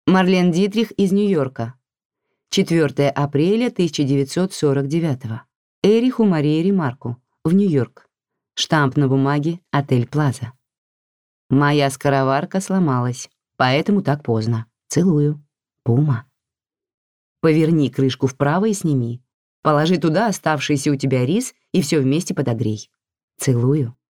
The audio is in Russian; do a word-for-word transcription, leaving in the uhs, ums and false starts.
Марлен Дитрих из Нью-Йорка. четвёртого апреля тысяча девятьсот сорок девятого. Эриху Марии Ремарку, в Нью-Йорк. Штамп на бумаге «Отель Плаза». Моя скороварка сломалась, поэтому так поздно. Целую. Пума. Поверни крышку вправо и сними. Положи туда оставшийся у тебя рис и все вместе подогрей. Целую.